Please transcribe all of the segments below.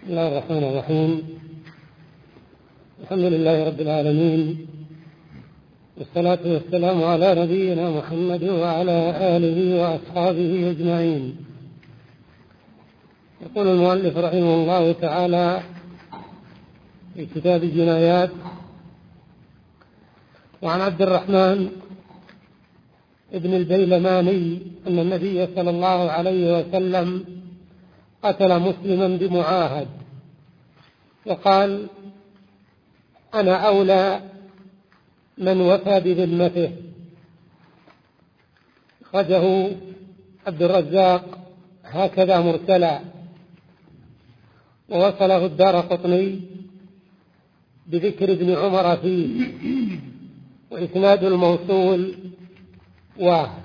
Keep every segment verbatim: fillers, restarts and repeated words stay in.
بسم الله الرحمن الرحيم. الحمد لله رب العالمين، والصلاة والسلام على نبينا محمد وعلى آله وأصحابه أجمعين. يقول المؤلف رحمه الله تعالى في كتاب الجنايات: وعن عبد الرحمن ابن البيلماني أن النبي صلى الله عليه وسلم قتل مسلما بمعاهد، وقال: أنا أولى من وفى بذمته. أخرجه عبد الرزاق هكذا مرسلا، ووصله الدارقطني بذكر ابن عمر فيه، وإسناد الموصول. وهذا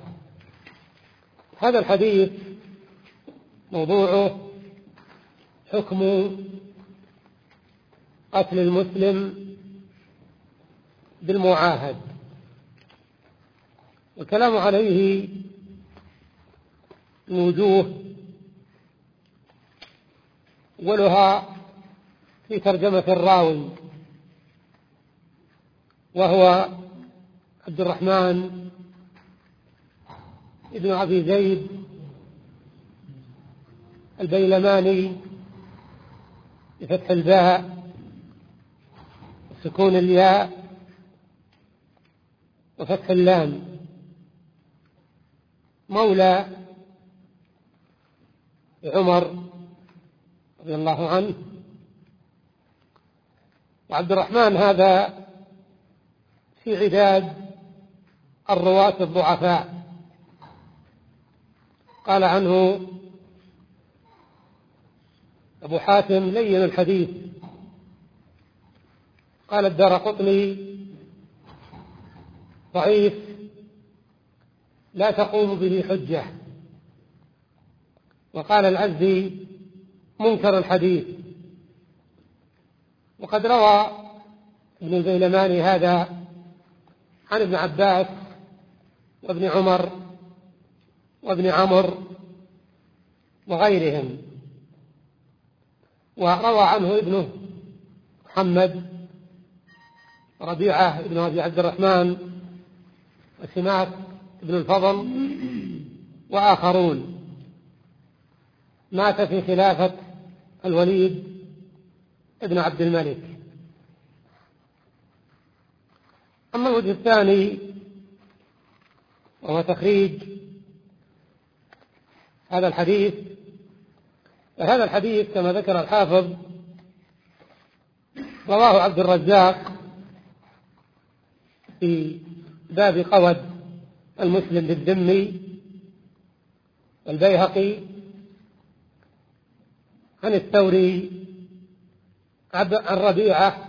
الحديث موضوعه حكم قتل المسلم بالمعاهد، والكلام عليه من وجوه، أولها في ترجمة الراوي، وهو عبد الرحمن ابن أبي زيد البيلماني بفتح الباء وسكون الياء وفتح اللام، مولى عمر رضي الله عنه. وعبد الرحمن هذا في عداد الرواة الضعفاء، قال عنه أبو حاتم لين الحديث، قال الدارقطني ضعيف لا تقوم به حجة، وقال العزي منكر الحديث. وقد روى ابن البيلماني هذا عن ابن عباس وابن عمر وابن عمرو وغيرهم، وروى عنه ابنه محمد ربيعة ابن أبي عبد الرحمن وسماك ابن الفضل وآخرون. مات في خلافة الوليد ابن عبد الملك. أما الوجه الثاني وهو تخريج هذا الحديث، فهذا الحديث كما ذكر الحافظ رواه عبد الرزاق في باب قود المسلم بالذمي، والبيهقي عن الثوري عن ربيعة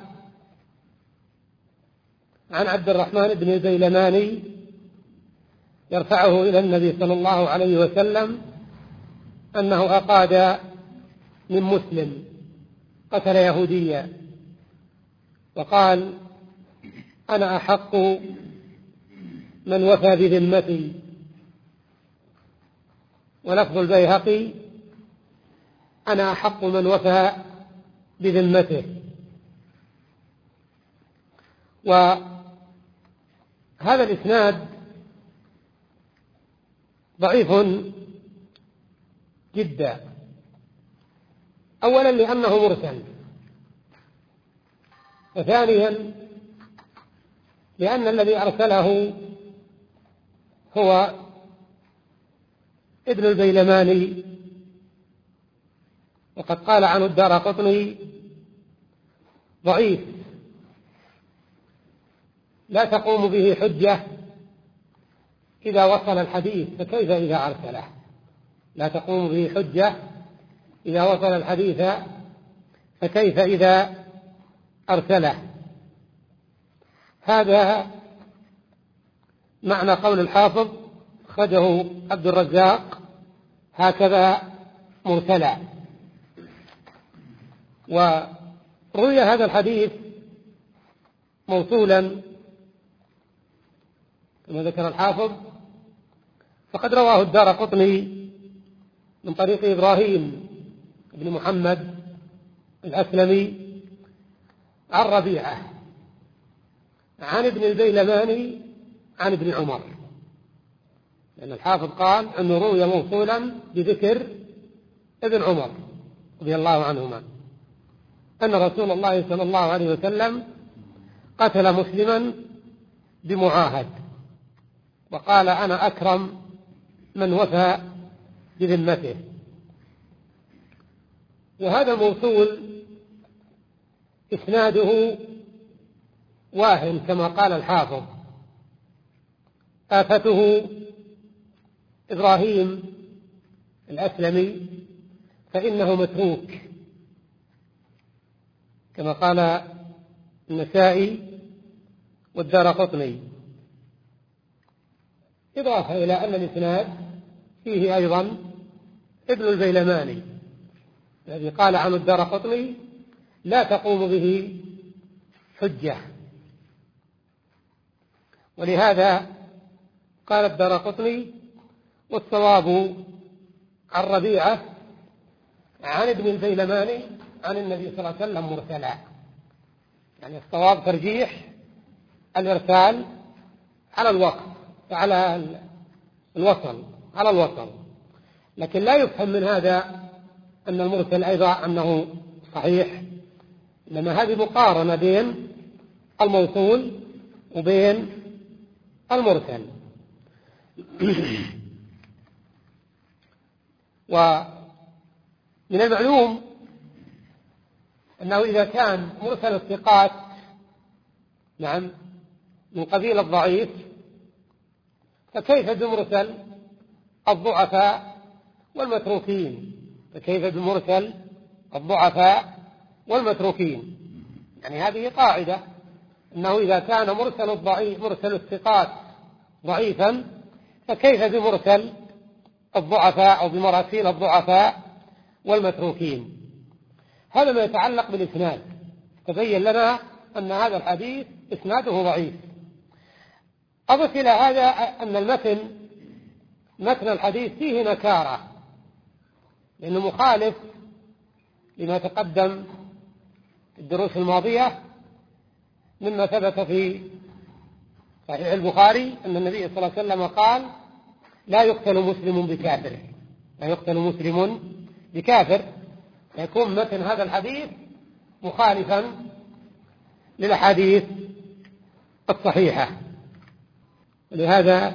عن عبد الرحمن بن البيلماني يرفعه إلى النبي صلى الله عليه وسلم أنه أقاد من مسلم قتل يهوديا، وقال: أنا أحق من وفى بذمتي. ولفظ البيهقي: أنا أحق من وفى بذمته. وهذا الإسناد ضعيف جدا، أولا لأنه مرسل، وثانيا لأن الذي أرسله هو ابن البيلماني، وقد قال عنه الدارقطني ضعيف لا تقوم به حجة إذا وصل الحديث، فكيف إذا أرسله؟ لا تقوم به حجة إذا وصل الحديث، فكيف إذا أرسله؟ هذا معنى قول الحافظ: أخرجه عبد الرزاق هكذا مرسلا. وروي هذا الحديث موصولا كما ذكر الحافظ، فقد رواه الدارقطني من طريق إبراهيم بن محمد الأسلمي عن ربيعة عن ابن البيلماني عن ابن عمر، لأن الحافظ قال أنه روي موصولا بذكر ابن عمر رضي الله عنهما أن رسول الله صلى الله عليه وسلم قتل مسلما بمعاهد وقال أنا أكرم من وفى بذمته. وهذا الموصول إسناده واهن كما قال الحافظ، آفته إبراهيم الأسلمي فإنه متروك كما قال النسائي والدارقطني، إضافة إلى أن الإسناد فيه أيضا ابن البيلماني الذي قال عنه الدارقطني لا تقوم به حجة، ولهذا قال الدارقطني والصواب عن ربيعة عن ابن البيلماني عن النبي صلى الله عليه وسلم مرسلا، يعني الصواب ترجيح الإرسال على الوقت على الوصل على الوصل، لكن لا يفهم من هذا أن المرسل أيضا أنه صحيح، إنما هذه مقارنة بين الموصول وبين المرسل. ومن المعلوم أنه إذا كان مرسل الثقات نعم من قبيل الضعيف فكيف بمرسل الضعفاء والمتروكين فكيف بمرسل الضعفاء والمتروكين يعني هذه قاعدة أنه إذا كان مرسل الضعيف مرسل الثقات ضعيفا فكيف بمرسل الضعفاء أو بمراسيل الضعفاء والمتروكين. هذا ما يتعلق بالإسناد، تبين لنا أن هذا الحديث إسناده ضعيف. أضف إلى هذا أن المتن متن الحديث فيه نكارة لأنه مخالف لما تقدم في الدروس الماضية مما ثبت في صحيح البخاري أن النبي صلى الله عليه وسلم قال لا يقتل مسلم بكافر لا يقتل مسلم بكافر، يكون متن هذا الحديث مخالفا للأحاديث الصحيحة. ولهذا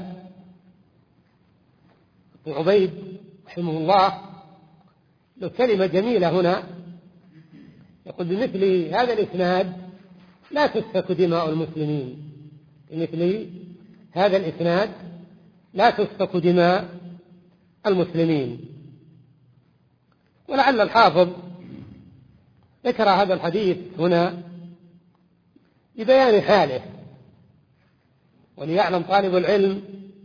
ابن عبيد رحمه الله له كلمة جميلة هنا يقول بمثل هذا الإسناد لا تسفك دماء المسلمين، بمثل هذا الإسناد لا تسفك دماء المسلمين. ولعل الحافظ ذكر هذا الحديث هنا لبيان حاله وليعلم طالب العلم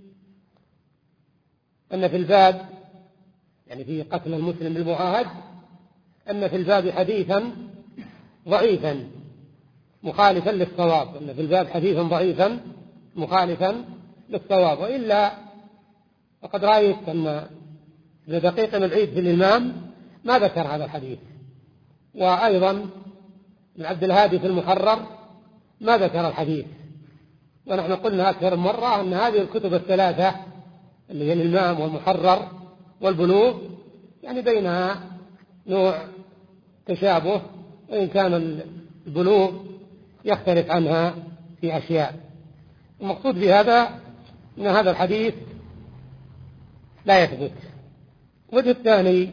أن في الباب يعني في قتل المسلم بالمعاهد أن في الباب حديثا ضعيفا مخالفا للصواب، أن في الباب حديثا ضعيفا مخالفا للصواب. وإلا فقد رأيت أن ابن دقيق العيد في الإمام ما ذكر هذا الحديث، وأيضا ابن عبد الهادي في المحرر ما ذكر الحديث. ونحن قلنا أكثر من مرة أن هذه الكتب الثلاثة اللي هي الإمام والمحرر والبلوغ يعني بينها نوع تشابه، وإن كان البلوغ يختلف عنها في أشياء. المقصود بهذا أن هذا الحديث لا يثبت. الوجه الثاني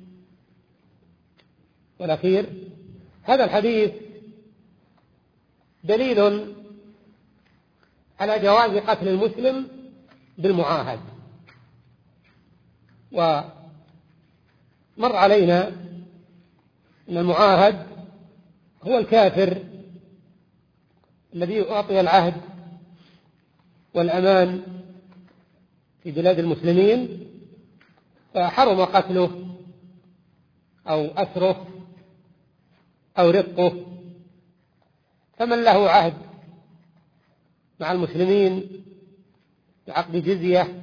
والأخير هذا الحديث دليل على جواز قتل المسلم بالمعاهد. ومر علينا أن المعاهد هو الكافر الذي أعطي العهد والأمان في بلاد المسلمين فحرم قتله أو أسره أو رقه، فمن له عهد مع المسلمين بعقد جزية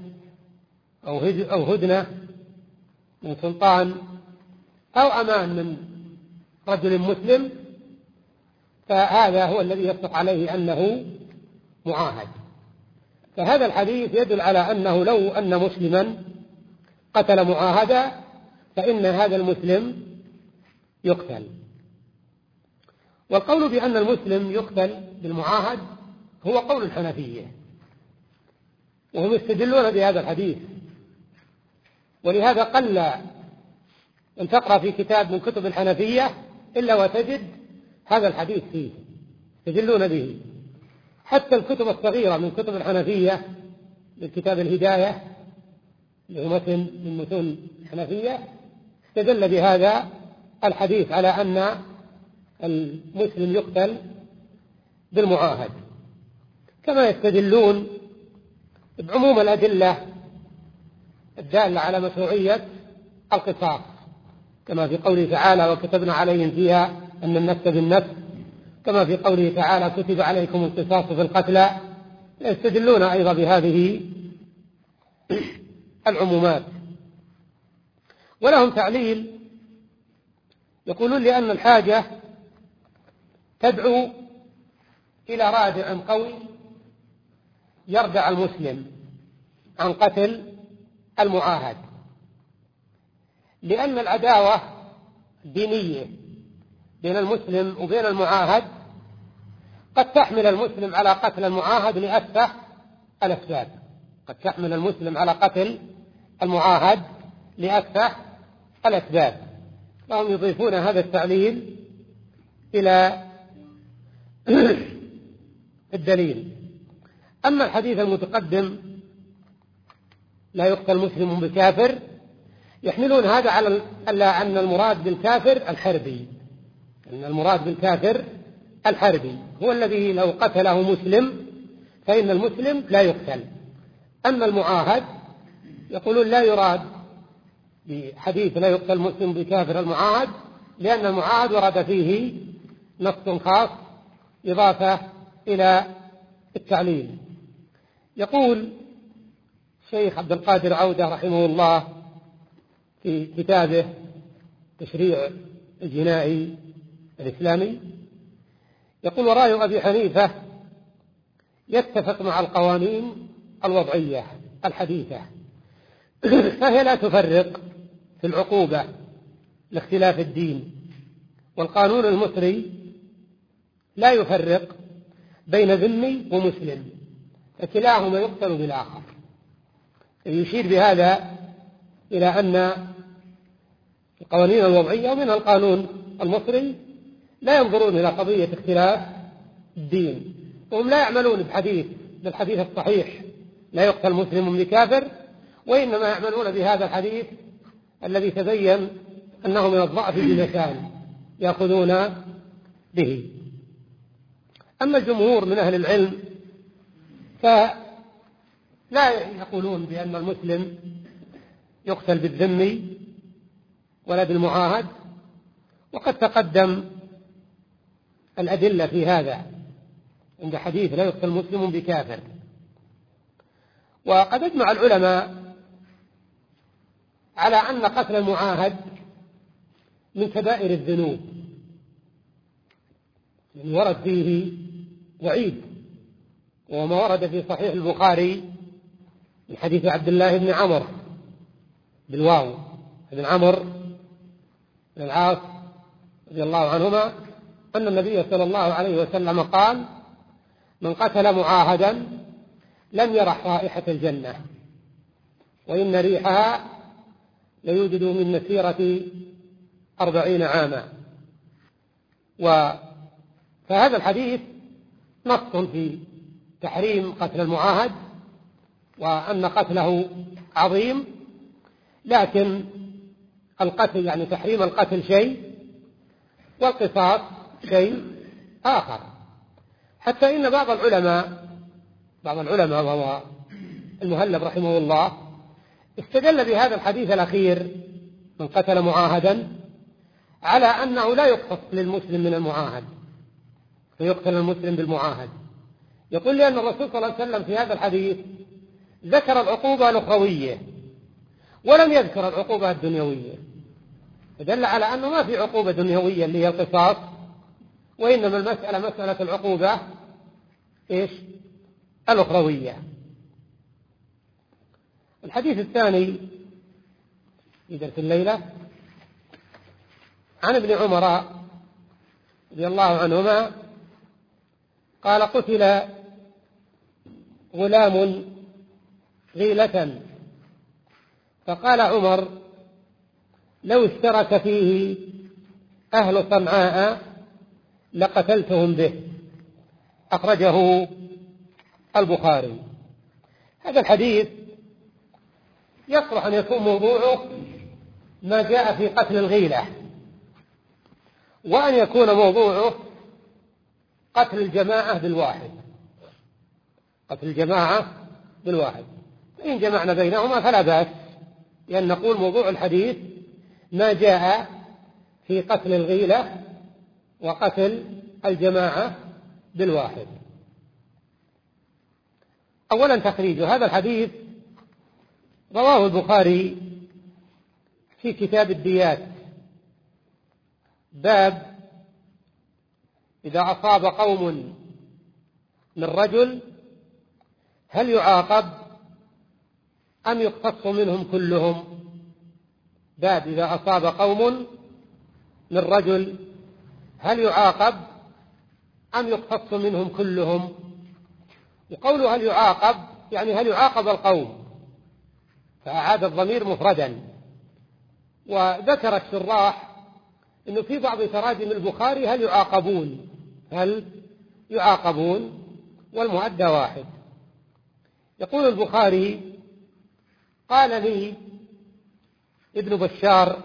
أو هدنة من سلطان أو أمان من رجل مسلم فهذا هو الذي يصدق عليه أنه معاهد. فهذا الحديث يدل على أنه لو أن مسلما قتل معاهدا فإن هذا المسلم يقتل. والقول بأن المسلم يقتل بالمعاهد هو قول الحنفية، وهم يستدلون بهذا الحديث، ولهذا قل أن تقرأ في كتاب من كتب الحنفية إلا وتجد هذا الحديث فيه يستدلون به. حتى الكتب الصغيرة من كتب الحنفية من كتاب الهداية اللي هو متن من متون الحنفية استدل بهذا الحديث على أن المسلم يقتل بالمعاهد، كما يستدلون بعموم الأدلة الدالة على مشروعية القصاص، كما في قوله تعالى وكتبنا عليهم فيها أن النفس بالنفس، كما في قوله تعالى كتب عليكم القصاص في القتلى. يستدلون أيضا بهذه العمومات. ولهم تعليل يقولون لأن الحاجة تدعو إلى رادع قوي يردع المسلم عن قتل المعاهد، لأن العداوة الدينية بين المسلم وبين المعاهد قد تحمل المسلم على قتل المعاهد لأتفه الأسباب، قد تحمل المسلم على قتل المعاهد لأتفه الأسباب. فهم يضيفون هذا التعليل إلى الدليل. أما الحديث المتقدم لا يقتل مسلم بكافر، يحملون هذا على أن المراد بالكافر الحربي، أن المراد بالكافر الحربي هو الذي لو قتله مسلم فإن المسلم لا يقتل. أما المعاهد يقولون لا يراد بحديث لا يقتل مسلم بكافر المعاهد، لأن المعاهد ورد فيه نص خاص إضافة إلى التعليل. يقول الشيخ عبد القادر عودة رحمه الله في كتابه تشريع الجنائي الإسلامي، يقول ورأي أبي حنيفة يتفق مع القوانين الوضعية الحديثة، فهي لا تفرق في العقوبة لاختلاف الدين، والقانون المصري لا يفرق بين ذمي ومسلم، فكلاهما يقتل بالآخر. يشير بهذا إلى أن القوانين الوضعية ومن القانون المصري لا ينظرون إلى قضية اختلاف الدين، وهم لا يعملون بحديث بالحديث الصحيح لا يقتل مسلم بكافر، وإنما يعملون بهذا الحديث الذي تبين أنه من الضعف بمكان يأخذون به. أما الجمهور من أهل العلم فلا يقولون بأن المسلم يقتل بالذمي ولا بالمعاهد، وقد تقدم الأدلة في هذا عند حديث لا يقتل مسلم بكافر. وقد اجمع العلماء على أن قتل المعاهد من كبائر الذنوب، يعني ورد فيه وعيد، وما ورد في صحيح البخاري من حديث عبد الله بن عمرو بالواو بن عمرو بن العاص رضي الله عنهما أن النبي صلى الله عليه وسلم قال من قتل معاهدا لم يرح رائحة الجنة وإن ريحها ليوجد من مسيرة أربعين عاما. فهذا الحديث نص في تحريم قتل المعاهد وأن قتله عظيم، لكن القتل يعني تحريم القتل شيء والقصاص شيء آخر. حتى إن بعض العلماء بعض العلماء وهو المهلب رحمه الله استدل بهذا الحديث الأخير من قتل معاهدا على أنه لا يقتص للمسلم من المعاهد فيقتل المسلم بالمعاهد. يقول لأن الرسول صلى الله عليه وسلم في هذا الحديث ذكر العقوبة الأخروية ولم يذكر العقوبة الدنيوية، دل على أنه ما في عقوبة دنيوية اللي هي القصاص، وإنما المسألة مسألة العقوبة إيش؟ الأخروية. الحديث الثاني في درس الليلة عن ابن عمر رضي الله عنهما قال: قتل غلام غيلة، فقال عمر: لو اشترك فيه أهل صنعاء لقتلتهم به. أخرجه البخاري. هذا الحديث يصلح أن يكون موضوعه ما جاء في قتل الغيلة، وأن يكون موضوعه قتل الجماعة بالواحد، قتل الجماعة بالواحد. فإن جمعنا بينهما فلا بأس، لأن نقول موضوع الحديث ما جاء في قتل الغيلة وقتل الجماعة بالواحد. أولا تخريج هذا الحديث رواه البخاري في كتاب الديات، باب إذا أصاب قوم من رجل هل يعاقب أم يقتص منهم كلهم. باب إذا أصاب قوم من رجل هل يعاقب أم يقتص منهم كلهم. وقوله هل يعاقب يعني هل يعاقب القوم، فأعاد الضمير مفردا. وذكر الشراح أنه في بعض تراجم البخاري هل يعاقبون، هل يعاقبون، والمؤدى واحد. يقول البخاري: قال لي ابن بشار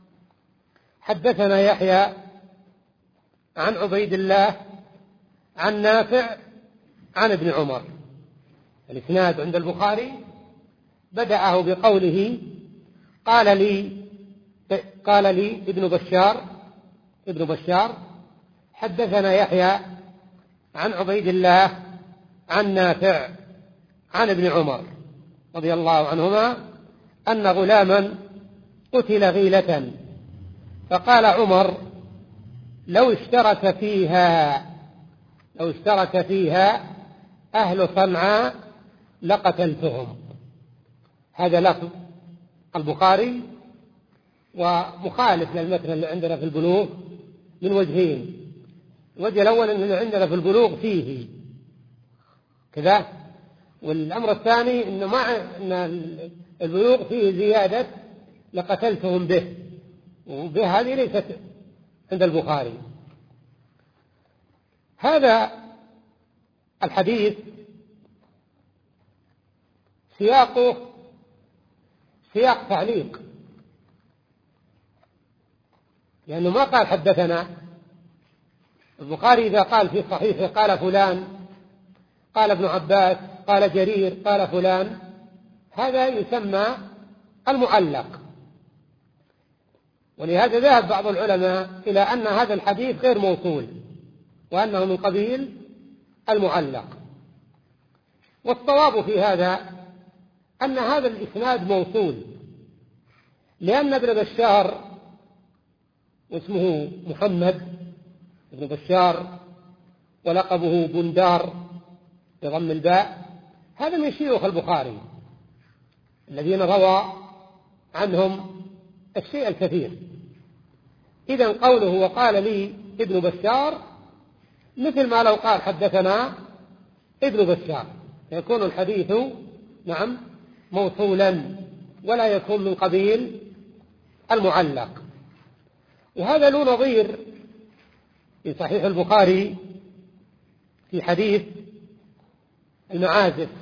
حدثنا يحيى عن عبيد الله عن نافع عن ابن عمر. الإسناد عند البخاري بدأه بقوله قال لي قال لي ابن بشار ابن بشار حدثنا يحيى عن عبيد الله عن نافع عن ابن عمر رضي الله عنهما أن غلاما قتل غيلة، فقال عمر: لو اشترك فيها لو اشترك فيها أهل صنعاء لقتلتهم. هذا لفظ البخاري ومخالف للمتن اللي عندنا في البلوغ من وجهين. الوجه الأول أنه عندنا في البلوغ فيه كذا، والأمر الثاني أنه مع أن البلوغ فيه زيادة لقتلتهم به، وبه هذه ليست عند البخاري. هذا الحديث سياقه سياق تعليق، لأنه ما قال حدثنا. البخاري إذا قال في صحيحه قال فلان، قال ابن عباس، قال جرير، قال فلان، هذا يسمى المعلق. ولهذا ذهب بعض العلماء إلى أن هذا الحديث غير موصول، وأنه من قبيل المعلق. والصواب في هذا أن هذا الإسناد موصول، لأن ابن بشار واسمه محمد ابن بشار ولقبه بندار بضم الباء، هذا من شيوخ البخاري الذين روى عنهم الشيء الكثير. إذن قوله وقال لي ابن بشار مثل ما لو قال حدثنا ابن بشار، يكون الحديث نعم موصولا ولا يكون من قبيل المعلق. وهذا له نظير في صحيح البخاري في حديث المعازف.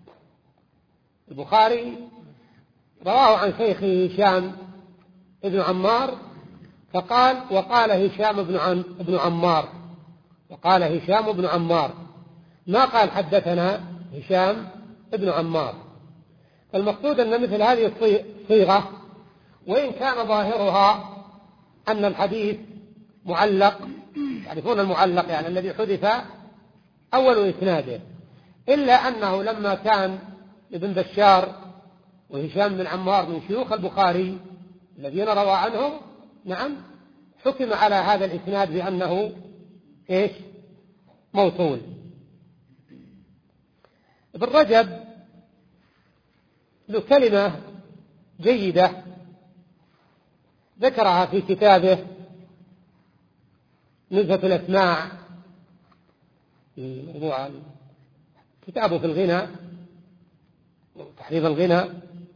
البخاري رواه عن شيخه هشام ابن عمار فقال وقال هشام بن عن ابن عمار وقال هشام بن عمار، ما قال حدثنا هشام ابن عمار. فالمقصود أن مثل هذه الصيغة وإن كان ظاهرها أن الحديث معلق، تعرفون المعلق يعني الذي حذف أول إسناده، إلا أنه لما كان ابن بشار وهشام بن عمار من شيوخ البخاري الذين روى عنهم، نعم حكم على هذا الإسناد بأنه إيش؟ موصول. ابن رجب له كلمة جيدة ذكرها في كتابه نزهة الأسماع، في موضوع كتابه في الغنى تحريف الغنى،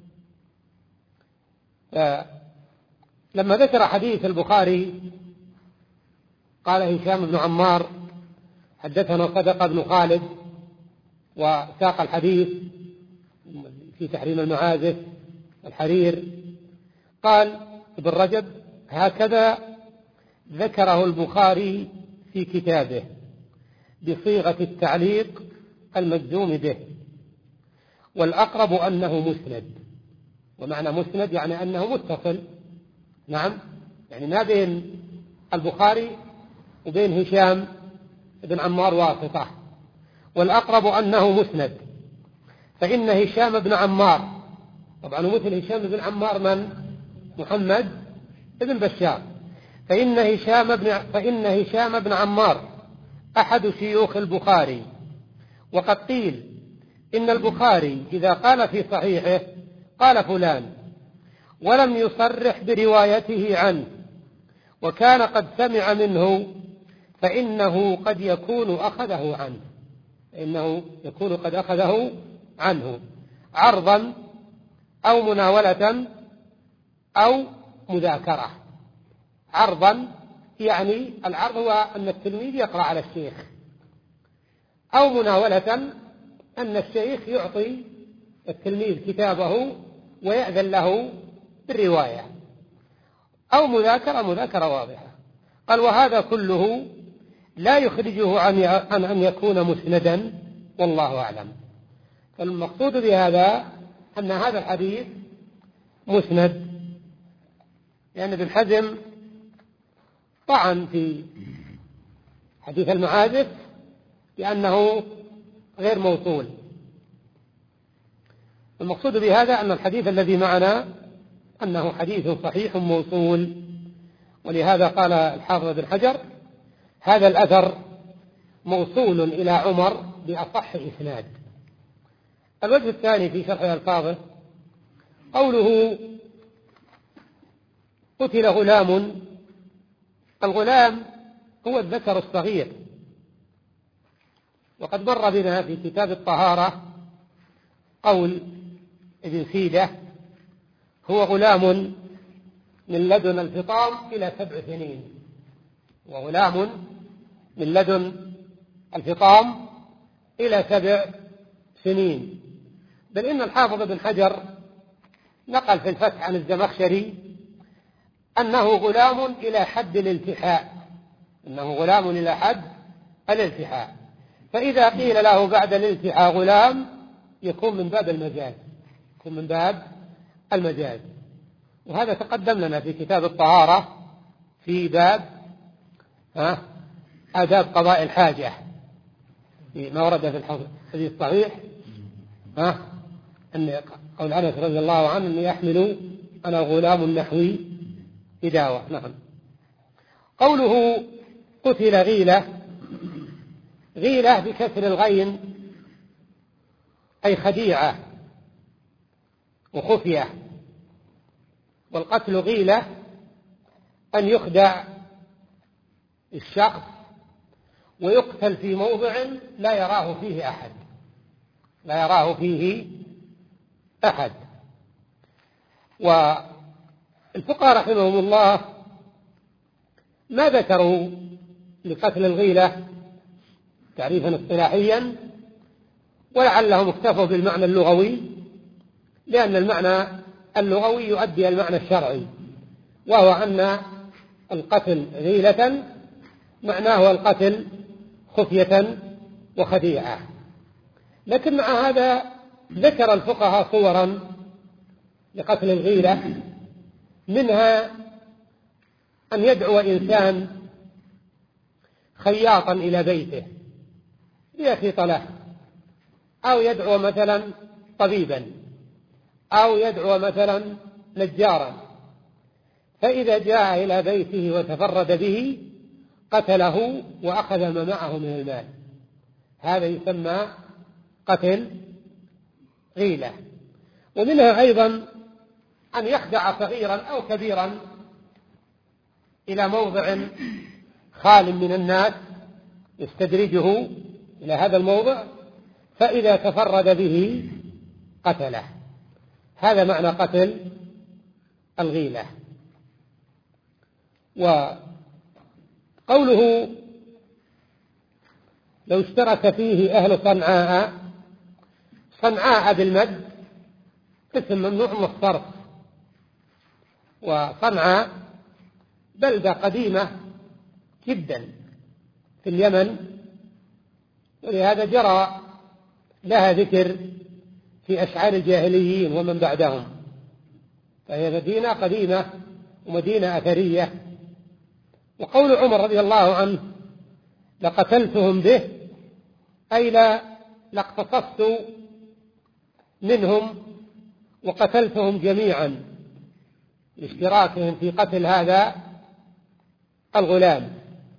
لما ذكر حديث البخاري قال هشام بن عمار حدثنا صدق بن خالد وساق الحديث في تحريم المعازف الحرير، قال ابن رجب هكذا ذكره البخاري في كتابه بصيغة التعليق المجزوم به، والأقرب أنه مسند. ومعنى مسند يعني أنه متصل، نعم يعني ما بين البخاري وبين هشام بن عمار واسطة، والأقرب أنه مسند، فإن هشام بن عمار طبعا مثل هشام بن عمار من؟ محمد بن بشار، فإن هشام بن فإن هشام بن عمار أحد شيوخ البخاري، وقد قيل إن البخاري إذا قال في صحيحه قال فلان ولم يصرح بروايته عنه وكان قد سمع منه فإنه قد يكون أخذه عنه فإنه يكون قد أخذه عنه عرضا أو مناولة أو مذاكرة. عرضا يعني العرض هو أن التلميذ يقرأ على الشيخ، أو مناولة أن الشيخ يعطي التلميذ كتابه ويأذن له بالرواية، أو مذاكرة مذاكرة واضحة. قال وهذا كله لا يخرجه عن أن يكون مسندا والله أعلم. فالمقصود بهذا أن هذا الحديث مسند، لأن ابن حزم طعن في حديث المعازف لأنه غير موصول. المقصود بهذا أن الحديث الذي معنا أنه حديث صحيح موصول، ولهذا قال الحافظ بن حجر هذا الأثر موصول إلى عمر بأصح إسناد. الوجه الثاني في شرح ألفاظه قوله قتل غلام. الغلام هو الذكر الصغير، وقد مر بنا في كتاب الطهارة قول ابن سيدة هو غلام من لدن الفطام إلى سبع سنين، وغلام من لدن الفطام إلى سبع سنين. بل إن الحافظ بن حجر نقل في الفتح عن الزمخشري أنه غلام إلى حد الالتحاء، أنه غلام إلى حد الالتحاء، فإذا قيل له بعد الالتحاء غلام يكون من باب المجاز، يكون من باب المجاز. وهذا تقدم لنا في كتاب الطهارة في باب ها آداب قضاء الحاجة، ما ورد في الحديث الصحيح ها أن قول أنس رضي الله عنه أن يحمل أنا غلام نحوي بداوة. نعم. قوله قتل غيلة، غيلة بكسر الغين أي خديعة وخفية، والقتل غيلة أن يخدع الشخص ويقتل في موضع لا يراه فيه أحد لا يراه فيه أحد. والفقهاء رحمهم الله ما ذكروا لقتل الغيلة تعريفا اصطلاحيا، ولعلهم اكتفوا بالمعنى اللغوي، لأن المعنى اللغوي يؤدي المعنى الشرعي، وهو أن القتل غيلة معناه القتل خفية وخديعة. لكن مع هذا ذكر الفقهاء صورا لقتل الغيلة، منها أن يدعو إنسان خياطا إلى بيته ليخيط له، أو يدعو مثلا طبيبا، أو يدعو مثلا نجارا، فإذا جاء إلى بيته وتفرد به قتله وأخذ ما معه من المال. هذا يسمى قتل غيلة. ومنها أيضا أن يخدع صغيرا أو كبيرا إلى موضع خال من الناس، يستدرجه إلى هذا الموضع، فإذا تفرد به قتله. هذا معنى قتل الغيلة. وقوله لو اشترك فيه أهل صنعاء، صنعاء بالمد اسم ممنوع من الصرف، وصنعاء بلدة قديمة جدا في اليمن، ولهذا جرى لها ذكر في أشعار الجاهليين ومن بعدهم، فهي مدينة قديمة ومدينة أثرية. وقول عمر رضي الله عنه لقتلتهم به، أي لا لاقتصصت منهم وقتلتهم جميعا لاشتراكهم في قتل هذا الغلام.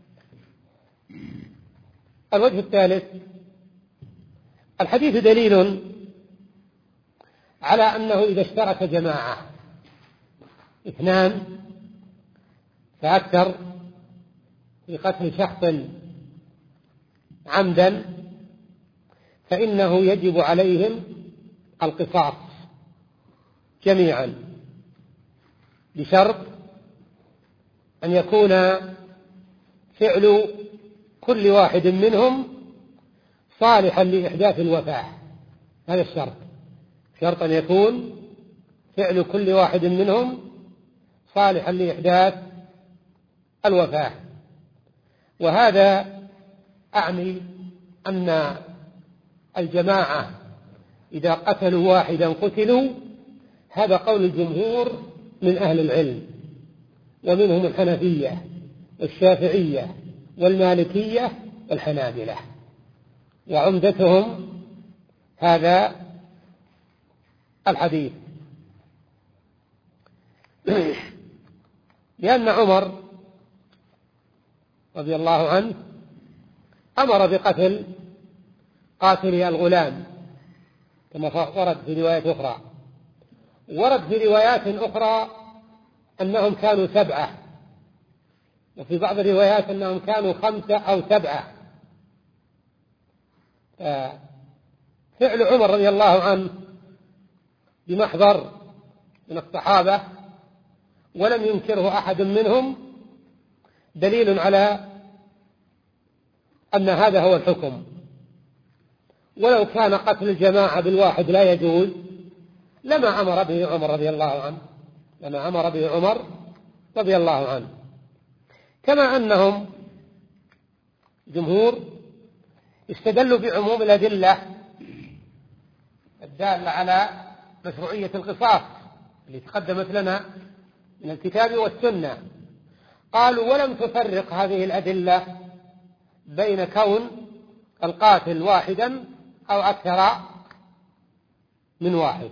الوجه الثالث: الحديث دليل على أنه إذا اشترك جماعة اثنان فأكثر في قتل شخص عمدا فإنه يجب عليهم القصاص جميعا، بشرط أن يكون فعل كل واحد منهم صالحا لإحداث الوفاة. هذا الشرط، شرط أن يكون فعل كل واحد منهم صالحا لإحداث الوفاة. وهذا أعني أن الجماعة إذا قتلوا واحدا قتلوا، هذا قول الجمهور من أهل العلم، ومنهم الحنفية والشافعية والمالكية والحنابلة، وعمدتهم هذا الحديث. لأن عمر رضي الله عنه أمر بقتل قاتل الغلام كما ورد في رواية أخرى. ورد في روايات أخرى أنهم كانوا سبعة، وفي بعض الروايات أنهم كانوا خمسة أو سبعة. فعل عمر رضي الله عنه بمحضر من الصحابة ولم ينكره أحد منهم دليل على أن هذا هو الحكم. ولو كان قتل الجماعة بالواحد لا يجوز لما أمر به عمر رضي الله عنه، لما أمر به عمر رضي الله عنه. كما أنهم جمهور استدلوا بعموم الأدلة الدالة على مشروعية القصاص اللي تقدمت لنا من الكتاب والسنة. قالوا ولم تفرق هذه الأدلة بين كون القاتل واحدا أو أكثر من واحد.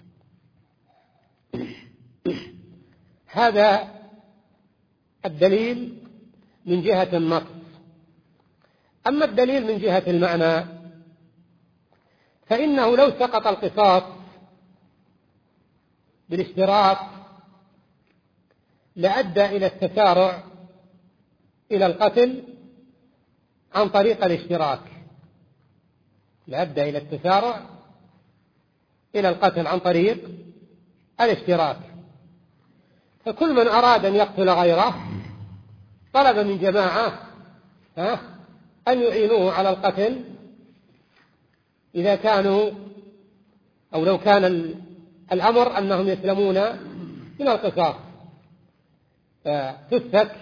هذا الدليل من جهة النص. أما الدليل من جهة المعنى فإنه لو سقط القصاص بالاشتراك لأدى إلى التسارع إلى القتل عن طريق الاشتراك، لأدى إلى التسارع إلى القتل عن طريق الاشتراك. فكل من أراد أن يقتل غيره طلب من جماعة أن يعينوه على القتل إذا كانوا أو لو كان الأمر أنهم يسلمون من القصاص، فتسفك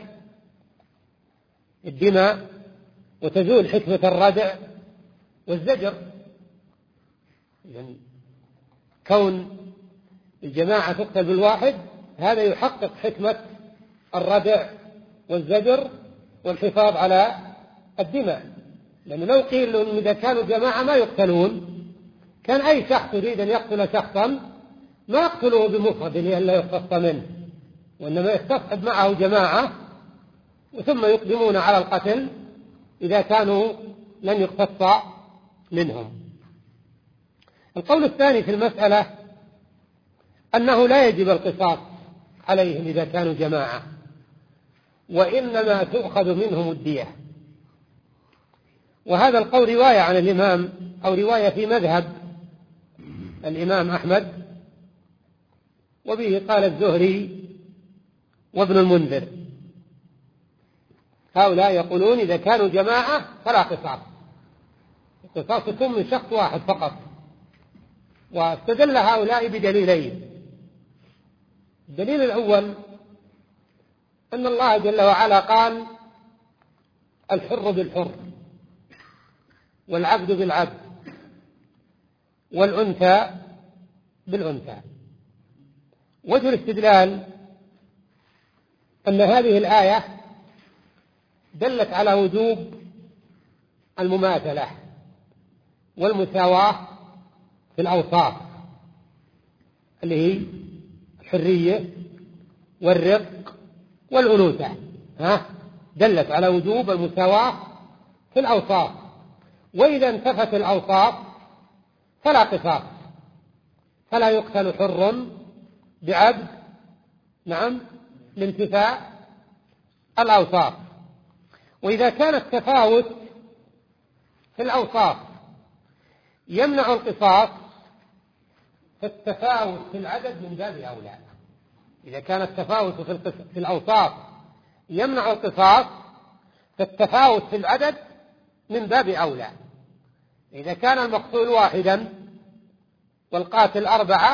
الدماء وتزول حكمة الردع والزجر. يعني كون الجماعة تقتل بالواحد هذا يحقق حكمة الردع والزجر والحفاظ على الدماء. لأنه لو قيل لهم إذا كانوا جماعة ما يقتلون، كان أي شخص يريد أن يقتل شخصا ما يقتله بمفرد لئلا يختص منه، وإنما يستصحب معه جماعة ثم يقدمون على القتل إذا كانوا لن يقتص منهم. القول الثاني في المسألة أنه لا يجب القصاص عليهم إذا كانوا جماعة، وإنما تؤخذ منهم الدية. وهذا القول رواية عن الإمام أو رواية في مذهب الإمام أحمد، وبه قال الزهري وابن المنذر. هؤلاء يقولون إذا كانوا جماعة فلا قصاص، القصاص يكون من شخص واحد فقط. واستدل هؤلاء بدليلين. الدليل الأول أن الله جل وعلا قال الحر بالحر والعبد بالعبد والأنثى بالأنثى. وجه الاستدلال أن هذه الآية دلت على وجوب المماثلة والمساواة في الأوصاف، اللي هي الحرية والرق والأنوثة، ها دلت على وجوب المساواة في الأوصاف. وإذا انتفت الأوصاف فلا قصاص، فلا يقتل حر بعبد، نعم، لانتفاء الأوصاف. وإذا كان التفاوت في الأوصاف يمنع القصاص فالتفاوت في العدد من باب أولى. إذا كان التفاوت في الأوصاف يمنع القصاص فالتفاوت في العدد من باب أولى. إذا كان المقتول واحدا والقاتل أربعة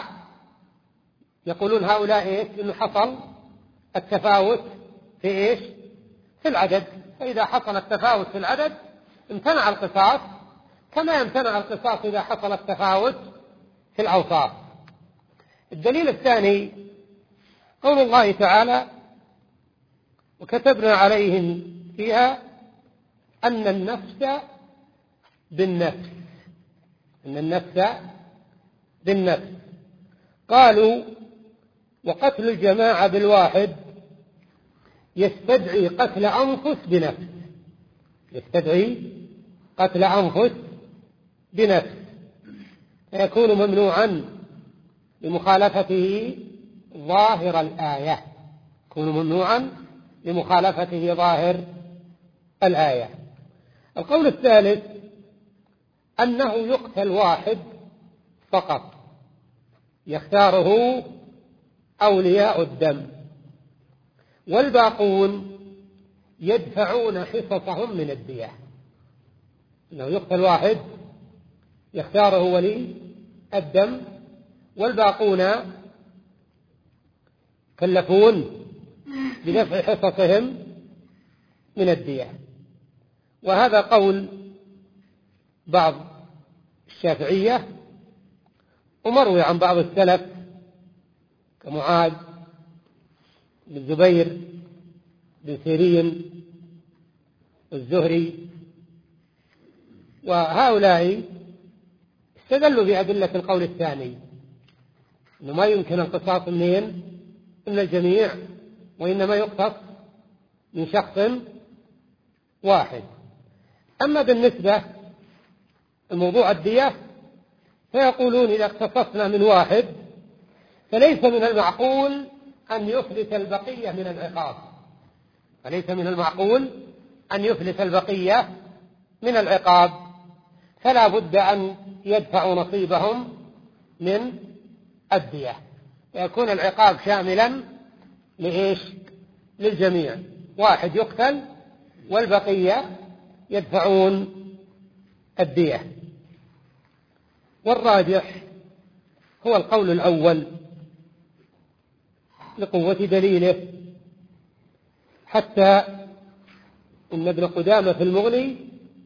يقولون هؤلاء إيش؟ إنه حصل التفاوت في إيش؟ في العدد. فإذا حصل التفاوت في العدد امتنع القصاص، كما يمتنع القصاص إذا حصل التفاوت في الأوصاف. الدليل الثاني قول الله تعالى وكتبنا عليهم فيها أن النفس بالنفس، أن النفس بالنفس. قالوا وقتل الجماعة بالواحد يستدعي قتل أنفس بنفس، يستدعي قتل أنفس بنفس، فيكون ممنوعا لمخالفته ظاهر الآية، يكون ممنوعا لمخالفته ظاهر الآية. القول الثالث أنه يقتل واحد فقط يختاره أولياء الدم، والباقون يدفعون حصصهم من الدية. أنه يقتل واحد يختاره ولي الدم، والباقون كلفون بدفع حصصهم من الدية. وهذا قول بعض الشافعية، ومروي عن بعض السلف كمعاذ بن زبير بن سيرين والزهري، وهؤلاء استدلوا بأدلة القول الثاني أنه ما يمكن القصاص منين؟ من الجميع، وإنما يقتص من شخص واحد. أما بالنسبة لموضوع الدية فيقولون إذا اقتصصنا من واحد فليس من المعقول أن يفلت البقية من العقاب، فليس من المعقول أن يفلت البقية من العقاب، فلا بد أن يدفعوا نصيبهم من الدية، ويكون العقاب شاملا لإيش؟ للجميع. واحد يقتل والبقية يدفعون الدية. والراجح هو القول الأول لقوة دليله، حتى إن ابن قدامة في المغني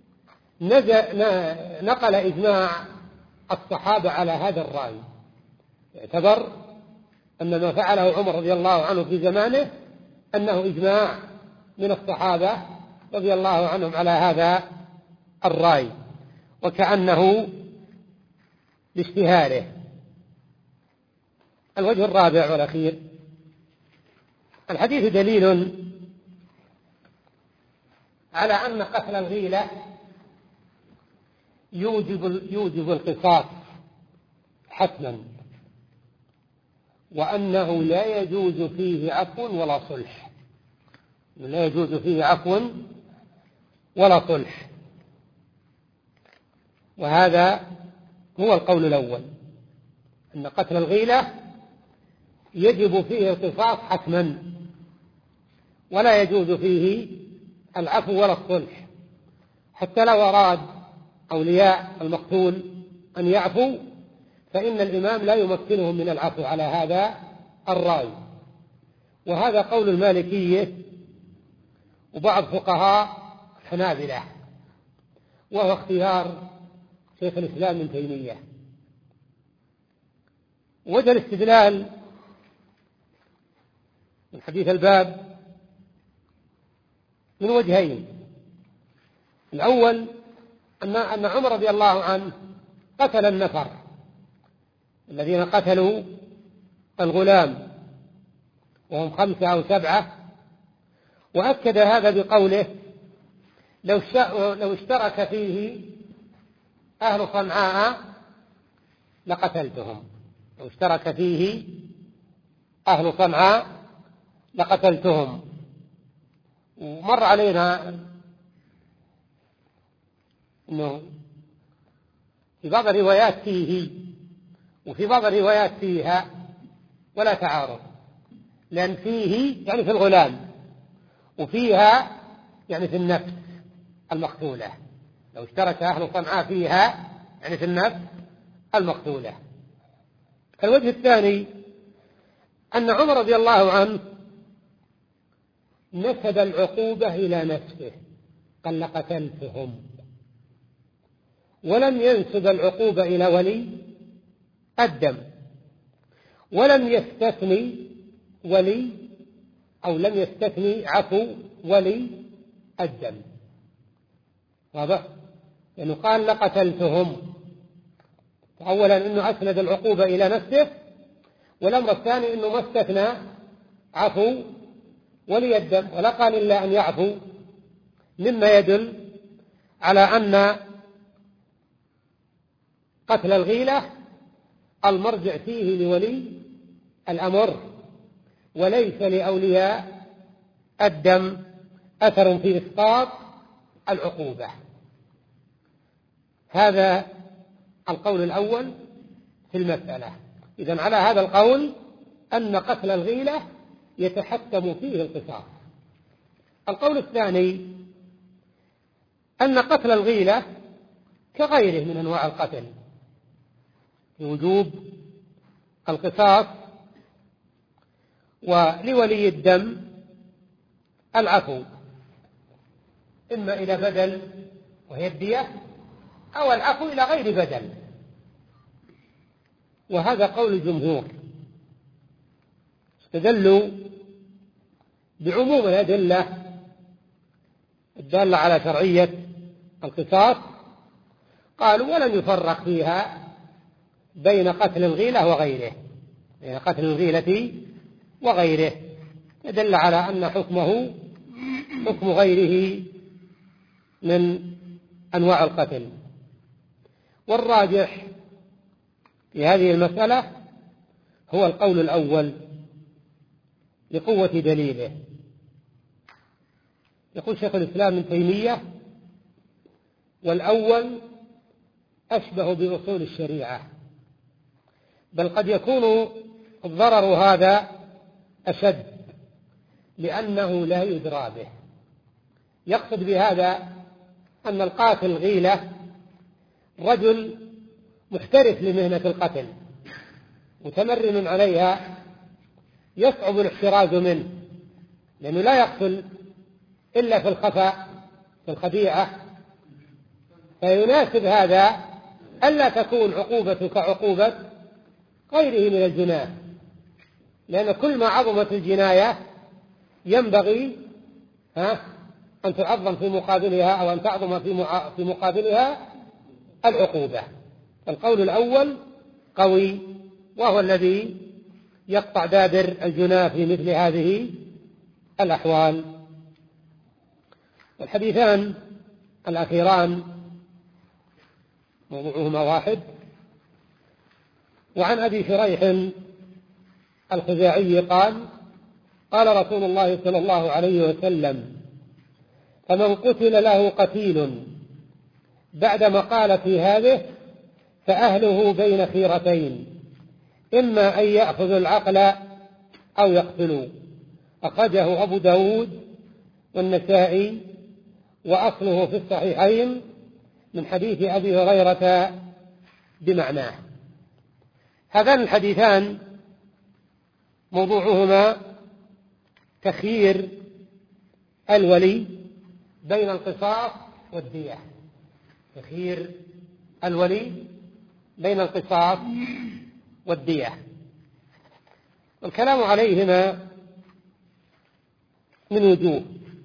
نقل إجماع الصحابة على هذا الرأي، يعتبر أن ما فعله عمر رضي الله عنه في زمانه أنه إجماع من الصحابة رضي الله عنهم على هذا الرأي، وكأنه باشتهاره. الوجه الرابع والأخير الحديث دليل على أن قتل الغيلة يوجب يوجب القصاص حتما، وأنه لا يجوز فيه عفو ولا صلح، لا يجوز فيه عفو ولا صلح. وهذا هو القول الأول، أن قتل الغيلة يجب فيه القصاص حتما، ولا يجوز فيه العفو ولا الصلح، حتى لو أراد أولياء المقتول أن يعفوا فإن الإمام لا يمكنهم من العفو على هذا الرأي. وهذا قول المالكية وبعض فقهاء الحنابلة، وهو اختيار شيخ الإسلام ابن تيمية. وجه الاستدلال من حديث الباب من وجهين. الأول أن أن عمر رضي الله عنه قتل النفر الذين قتلوا الغلام وهم خمسة أو سبعة، وأكد هذا بقوله: لو لو اشترك فيه أهل صنعاء لقتلتهم، لو اشترك فيه أهل صنعاء لقتلتهم. ومر علينا أنه في بعض الروايات فيه وفي بعض الروايات فيها ولا تعارض، لأن فيه يعني في الغلام، وفيها يعني في النفس المقتولة. لو اشترك أهل صنعاء فيها يعني في النفس المقتولة. الوجه الثاني أن عمر رضي الله عنه نسب العقوبة إلى نفسه، قال لقتلتهم، ولم ينسب العقوبة إلى ولي الدم، ولم يستثني ولي أو لم يستثني عفو ولي الدم. واضح؟ لأنه قال لقتلتهم، أولا أنه أسند العقوبة إلى نفسه، والأمر الثاني أنه ما استثنى عفو ولي الدم، ولا قال إلا أن يعفو، مما يدل على أن قتل الغيلة المرجع فيه لولي الأمر، وليس لأولياء الدم أثر في إسقاط العقوبة. هذا القول الأول في المسألة. إذن على هذا القول أن قتل الغيلة يتحتم فيه القصاص. القول الثاني أن قتل الغيلة كغيره من أنواع القتل، وجوب القصاص، ولولي الدم العفو إما إلى بدل وهي الدية، أو العفو إلى غير بدل. وهذا قول الجمهور، استدلوا بعموم الأدلة الدالة على شرعية القصاص، قالوا ولم يفرق فيها بين قتل الغيلة وغيره، بين قتل الغيلة وغيره، يدل على أن حكمه حكم غيره من أنواع القتل. والراجح في هذه المسألة هو القول الأول لقوة دليله. يقول شيخ الإسلام ابن تيمية: والأول أشبه بأصول الشريعة، بل قد يكون الضرر هذا أشد لأنه لا يدرى به. يقصد بهذا أن القاتل غيلة رجل محترف لمهنة القتل متمرن عليها، يصعب الاحتراز منه، لأنه لا يقتل إلا في الخفاء في الخديعة، فيناسب هذا ألا تكون عقوبة كعقوبة غيره من الجناة، لأن كل ما عظمت الجناية ينبغي ها أن تعظم في مقابلها أو أن تعظم في مقابلها العقوبة. القول الأول قوي، وهو الذي يقطع دابر الجناة في مثل هذه الأحوال. والحديثان الأخيران موضوعهما واحد. وعن أبي شريح الخزاعي قال: قال رسول الله صلى الله عليه وسلم: فمن قتل له قتيل بعد مقالة هذه فأهله بين خيرتين، إما أن يأخذوا العقل أو يقتلوا. أخرجه أبو داود والنسائي، وأصله في الصحيحين من حديث أبي هريرة بمعناه. هذان الحديثان موضوعهما تخيير الولي بين القصاص والدية، تخيير الولي بين القصاص والدية. والكلام عليهما من وجوه،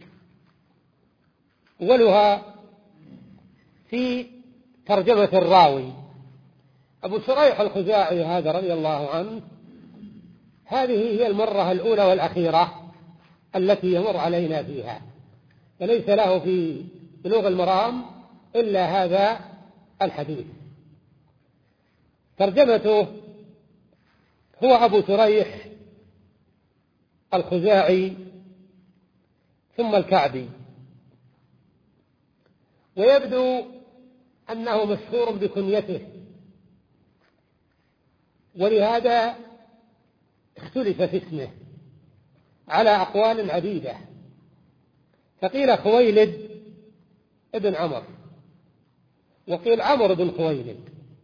أولها في ترجمة الراوي. أبو شريح الخزاعي هذا رضي الله عنه، هذه هي المرة الأولى والأخيرة التي يمر علينا فيها، فليس له في بلوغ المرام إلا هذا الحديث. ترجمته: هو أبو شريح الخزاعي ثم الكعبي، ويبدو أنه مشهور بكنيته، ولهذا اختلف في اسمه على أقوال عديدة، فقيل خويلد ابن عمر، وقيل عمر بن خويلد،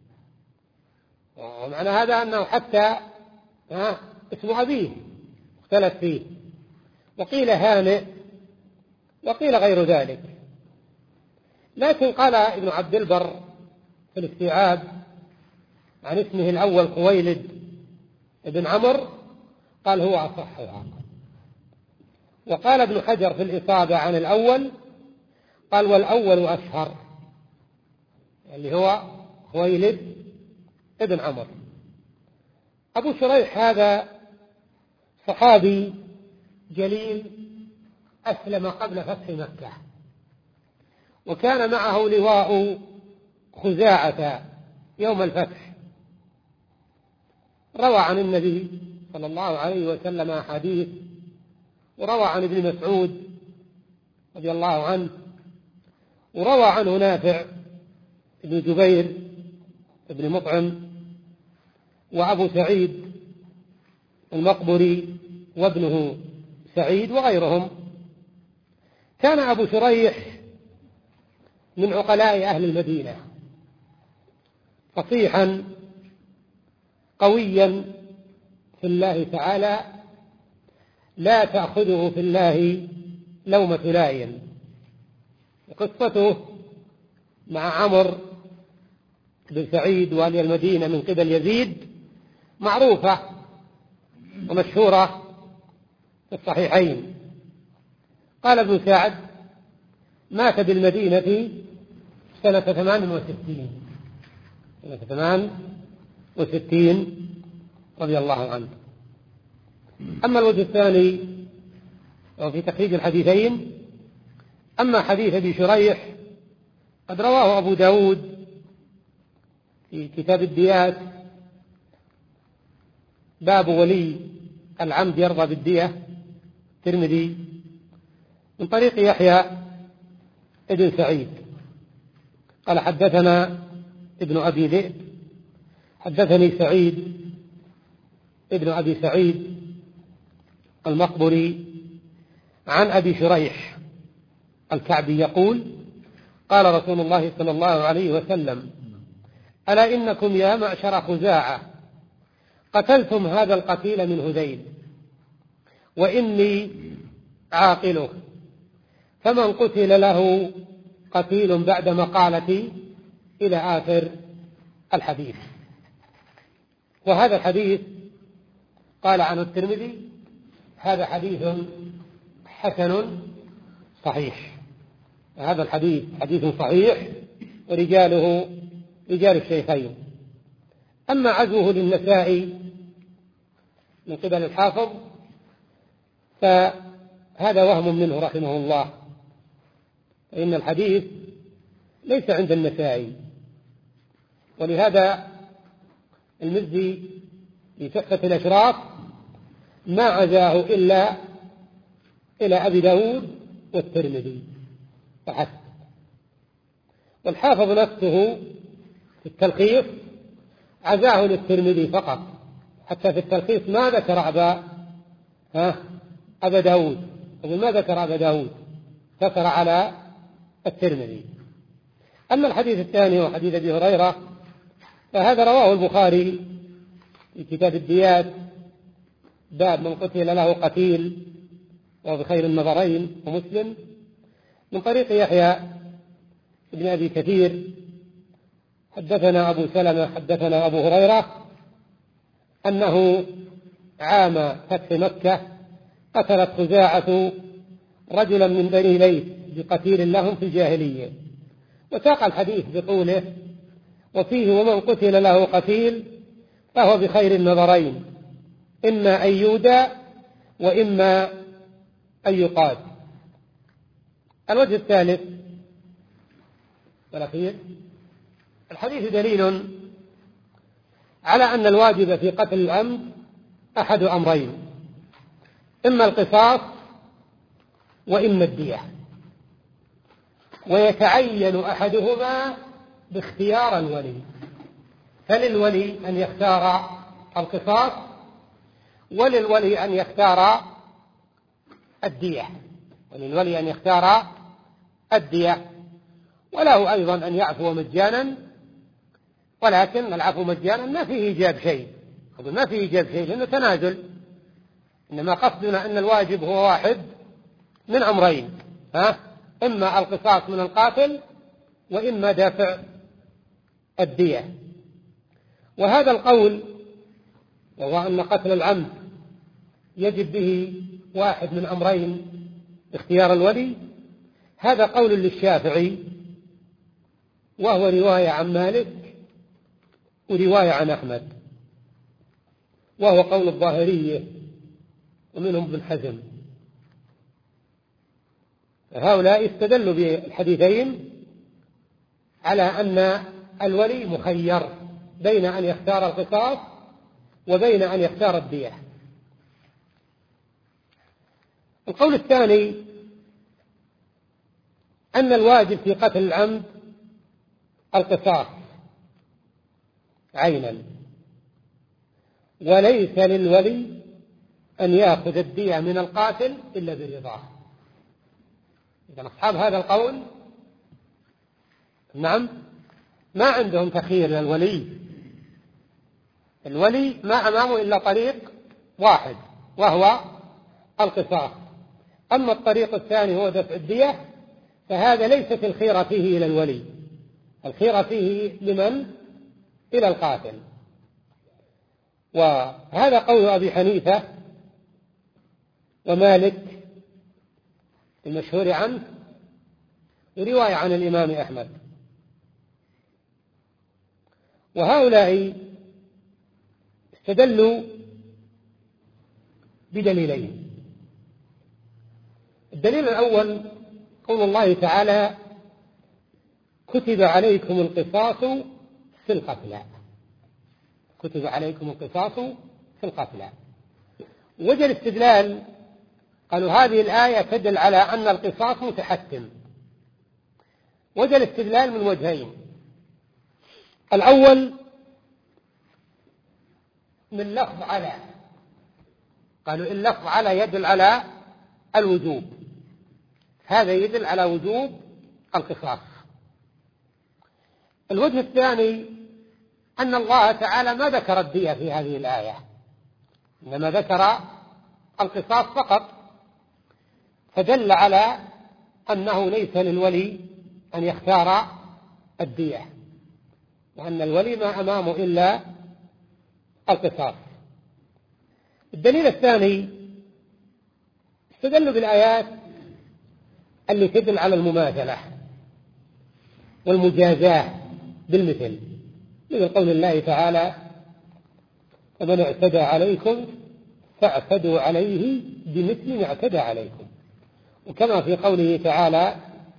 ومعنى هذا أنه حتى اسم أبيه اختلف فيه، وقيل هانئ، وقيل غير ذلك. لكن قال ابن عبد البر في الاستيعاب عن اسمه الأول خويلد ابن عمر، قال هو أصحها. وقال ابن حجر في الإصابة عن الأول، قال والأول أشهر، اللي هو خويلد ابن عمر. أبو شريح هذا صحابي جليل أسلم قبل فتح مكة، وكان معه لواء خزاعة يوم الفتح. روى عن النبي صلى الله عليه وسلم أحاديث، وروى عن ابن مسعود رضي الله عنه، وروى عنه نافع ابن جبير ابن مطعم، وأبو سعيد المقبري وابنه سعيد وغيرهم. كان أبو شريح من عقلاء أهل المدينة، فصيحا قويا في الله تعالى، لا تأخذه في الله لومة لائم. وقصته مع عمرو بن سعيد والي المدينة من قبل يزيد معروفة ومشهورة في الصحيحين. قال ابن سعد: مات بالمدينة سنة ثمان وستين سنة ثمان وستين رضي الله عنه. أما الوجه الثاني وفي تخريج الحديثين، أما حديث أبي شريح قد رواه أبو داود في كتاب الديات، باب ولي العمد يرضى بالدية، الترمذي، من طريق يحيى ابن سعيد قال: حدثنا ابن أبي ذئب حدثني سعيد ابن أبي سعيد المقبري عن أبي شريح الكعبي يقول: قال رسول الله صلى الله عليه وسلم: ألا إنكم يا معشر خزاعة قتلتم هذا القتيل من هذيل، وإني عاقله، فمن قتل له قتيل بعد مقالتي، إلى آخر الحديث. وهذا الحديث قال عنه الترمذي: هذا حديث حسن صحيح. هذا الحديث حديث صحيح، ورجاله رجال الشيخين. أما عزوه للنسائي من قبل الحافظ هذا وهم منه رحمه الله، فإن الحديث ليس عند النسائي، ولهذا المزي في تحفة الأشراف ما عزاه إلا إلى أبي داود والترمذي فحسب. والحافظ نفسه في التلخيص عزاه للترمذي فقط، حتى في التلخيص ما ذكر أبا ها أبا داود، ما ذكر أبا داود، ذكر على الترمذي. أما الحديث الثاني وحديث أبي هريرة فهذا رواه البخاري في كتاب الديات، باب من قتل له قتيل وبخير النظرين، ومسلم من طريق يحيى ابن أبي كثير حدثنا أبو سلمة حدثنا أبو هريرة أنه عام فتح مكة قتلت خزاعة رجلا من بني ليث بقتيل لهم في الجاهلية، وساق الحديث بطوله وفيه ومن قتل له قتيل فهو بخير النظرين، إما أن يودى وإما أن يقاد. الوجه الثالث والأخير، الحديث دليل على أن الواجب في قتل العمد أحد أمرين، إما القصاص وإما الدية، ويتعين أحدهما باختيار الولي، فللولي أن يختار القصاص وللولي أن يختار الدية وللولي أن يختار الدية وله أيضا أن يعفو مجانا، ولكن العفو مجانا ما فيه إيجاب شيء، ما فيه إيجاب شيء لأنه تنازل، إنما قصدنا أن الواجب هو واحد من أمرين، ها إما القصاص من القاتل وإما دافع الدية. وهذا القول وهو أن قتل العمد يجب به واحد من أمرين اختيار الولي، هذا قول للشافعي، وهو رواية عن مالك ورواية عن أحمد، وهو قول الظاهرية ومنهم ابن حزم. هؤلاء استدلوا بالحديثين على أن الولي مخير بين أن يختار القصاص وبين أن يختار الدية. القول الثاني أن الواجب في قتل العمد القصاص عينا، وليس للولي أن يأخذ الدية من القاتل إلا برضاه. إذا أصحاب هذا القول نعم ما عندهم تخيير للولي، الولي ما أمامه إلا طريق واحد وهو القصاص، أما الطريق الثاني هو دفع الدية فهذا ليست الخيرة فيه إلى الولي، الخيرة فيه لمن؟ إلى القاتل. وهذا قول أبي حنيفة ومالك المشهور عنه ورواية عن الإمام أحمد. وهؤلاء استدلوا بدليلين. الدليل الأول قول الله تعالى: كتب عليكم القصاص في القتلى، كتب عليكم القصاص في القتلى. وجه الاستدلال قالوا هذه الآية تدل على أن القصاص متحتم. وجه الاستدلال من وجهين: الأول من لفظ على، قالوا إن لفظ على يدل على الوجوب، هذا يدل على وجوب القصاص. الوجه الثاني أن الله تعالى ما ذكر الدية في هذه الآية، إنما ذكر القصاص فقط، فدل على أنه ليس للولي أن يختار الدية، وأن الولي ما أمامه إلا القصاص. الدليل الثاني استدلوا بالآيات اللي تدل على المماثلة والمجازاة بالمثل، مثل قول الله تعالى: فمن اعتدى عليكم فاعتدوا عليه بمثل ما اعتدى عليكم. وكما في قوله تعالى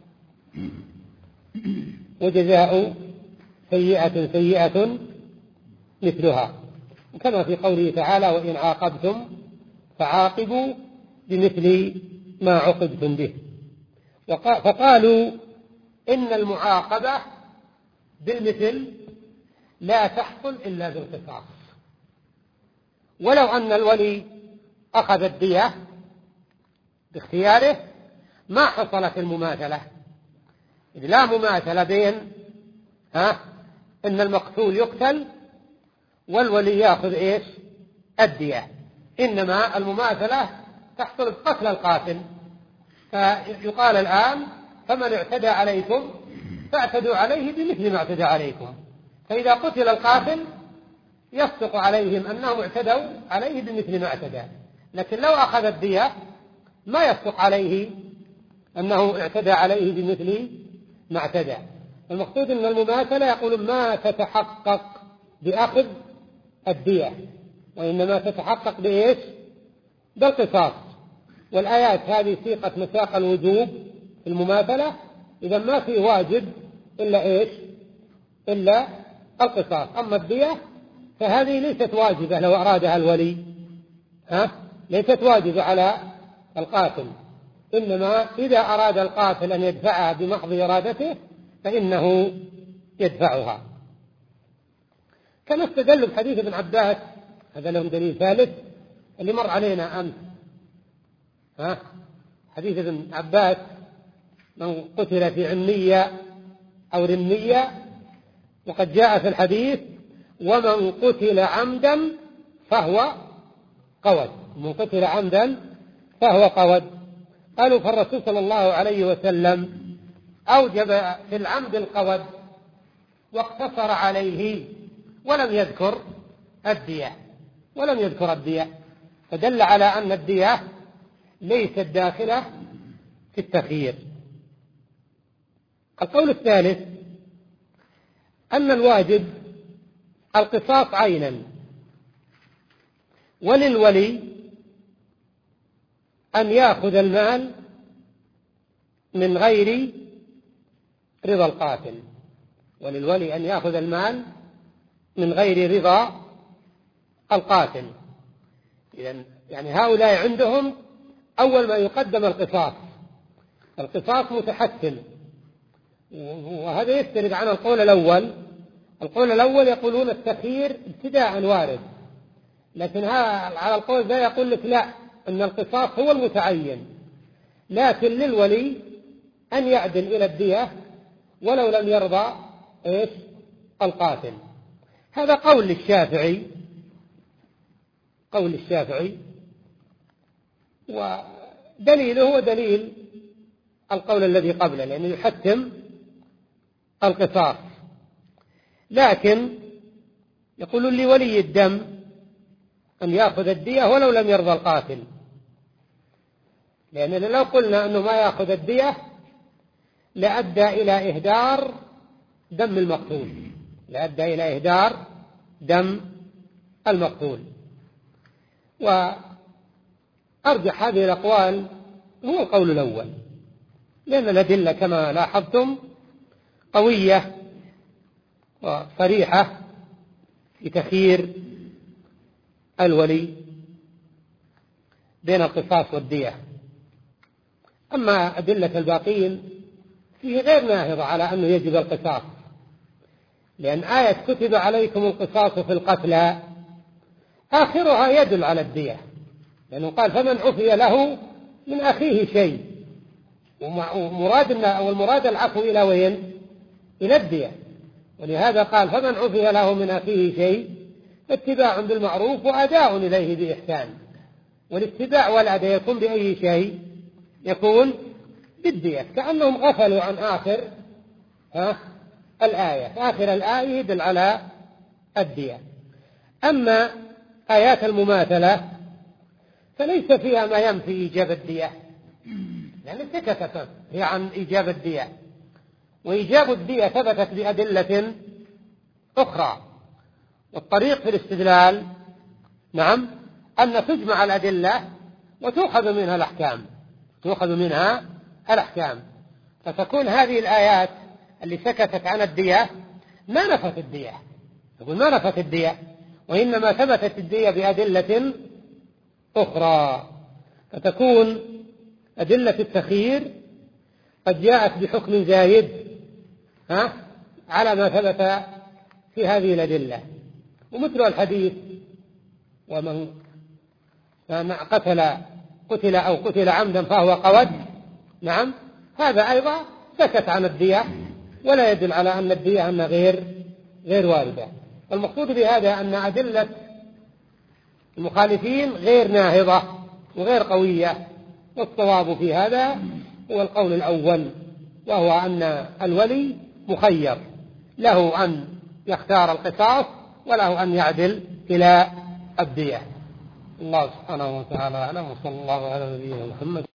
وجزاء سيئة سيئة مثلها، وكما في قوله تعالى وإن عاقبتم فعاقبوا بمثل ما عوقبتم به. فقالوا إن المعاقبة بالمثل لا تحصل إلا بالقصاص، ولو أن الولي أخذ الدية باختياره ما حصلت المماثلة، إذ لا مماثلة بين ها إن المقتول يقتل والولي يأخذ إيش الدية، إنما المماثلة تحصل بقتل القاتل. فيقال الآن فمن اعتدى عليكم فاعتدوا عليه بمثل ما اعتدى عليكم، فإذا قتل القاتل يصدق عليهم أنهم اعتدوا عليه بمثل ما اعتدى، لكن لو أخذ الدية ما يصدق عليه أنه اعتدى عليه بمثل ما اعتدى. المقصود أن المماثلة يقول ما تتحقق بأخذ الدية، وإنما تتحقق بإيش بالقصاص. والآيات هذه سيقت مساق الوجوب في المماثلة، إذا ما في واجب إلا إيش إلا القصاص. أما الدية فهذه ليست واجبة لو أرادها الولي، ها ليست واجبة على القاتل، إنما إذا أراد القاتل أن يدفعها بمحض إرادته فإنه يدفعها. كما استدلوا بحديث ابن عباس، هذا لهم دليل ثالث اللي مر علينا أمس، ها حديث ابن عباس من قتل في عنية أو رمية، وقد جاء في الحديث ومن قتل عمدا فهو قود، من قتل عمدا فهو قود. قالوا فالرسول صلى الله عليه وسلم أوجب في العمد القود واقتصر عليه ولم يذكر الدية ولم يذكر الدية فدل على أن الدية ليست داخلة في التخيير. القول الثالث أن الواجب القصاص عينا، وللولي أن يأخذ المال من غير رضا القاتل، وللولي أن يأخذ المال من غير رضا القاتل. إذن يعني هؤلاء عندهم أول ما يقدم القصاص، القصاص متحتم، وهذا يفترض عن القول الأول. القول الأول يقولون التخيير ابتداء وارد، لكن على القول ذا يقول لك لا، أن القصاص هو المتعين، لكن للولي أن يعدل إلى الدية ولو لم يرضى إيش القاتل. هذا قول للشافعي، قول الشافعي، ودليله هو دليل القول الذي قبله، لأنه يحتم القصاص. لكن يقول لولي الدم أن يأخذ الدية ولو لم يرضى القاتل، لأن لو قلنا أنه ما يأخذ الدية لأدى إلى إهدار دم المقتول، لأدى إلى إهدار دم المقتول. وأرجح هذه الأقوال هو القول الأول، لأن الأدلة كما لاحظتم قوية وصريحة في تخيير الولي بين القصاص والدية. أما أدلة الباقين فيه غير ناهضة على أنه يجب القصاص، لأن آية كتب عليكم القصاص في القتلى آخرها يدل على الدية، لأنه قال فمن عفي له من أخيه شيء، ومراد أو المراد العفو إلى وين؟ إلى الدية. ولهذا قال فمن عفي له من أخيه شيء اتباع بالمعروف وأداء إليه بإحسان. والاتباع والأداء يكون بأي شيء؟ يكون بالدية، كأنهم غفلوا عن آخر ها الآية، آخر الآية يدل على الدية. أما آيات المماثلة فليس فيها ما ينفي إيجاب الدية، لأن سكتت هي عن إيجاب الدية، وإيجاب الدية ثبتت بأدلة أخرى. والطريق في الاستدلال نعم أن تجمع الأدلة وتؤخذ منها الأحكام، يؤخذ منها الأحكام. فتكون هذه الآيات اللي سكتت عن الدية ما نفت الدية، يقول ما نفت الدية، وإنما ثبتت الدية بأدلة أخرى. فتكون أدلة التخيير قد جاءت بحكم زايد ها على ما ثبت في هذه الأدلة. ومثل الحديث ومن قتل قتل أو قتل عمدا فهو قود، نعم، هذا أيضا سكت عن الدية ولا يدل على أن الدية أن غير غير واردة. المقصود بهذا أن أدلة المخالفين غير ناهضة وغير قوية، والصواب في هذا هو القول الأول، وهو أن الولي مخير، له أن يختار القصاص وله أن يعدل إلى الدية. الله سبحانه وتعالى أعلم، وصلى الله على نبينا محمد.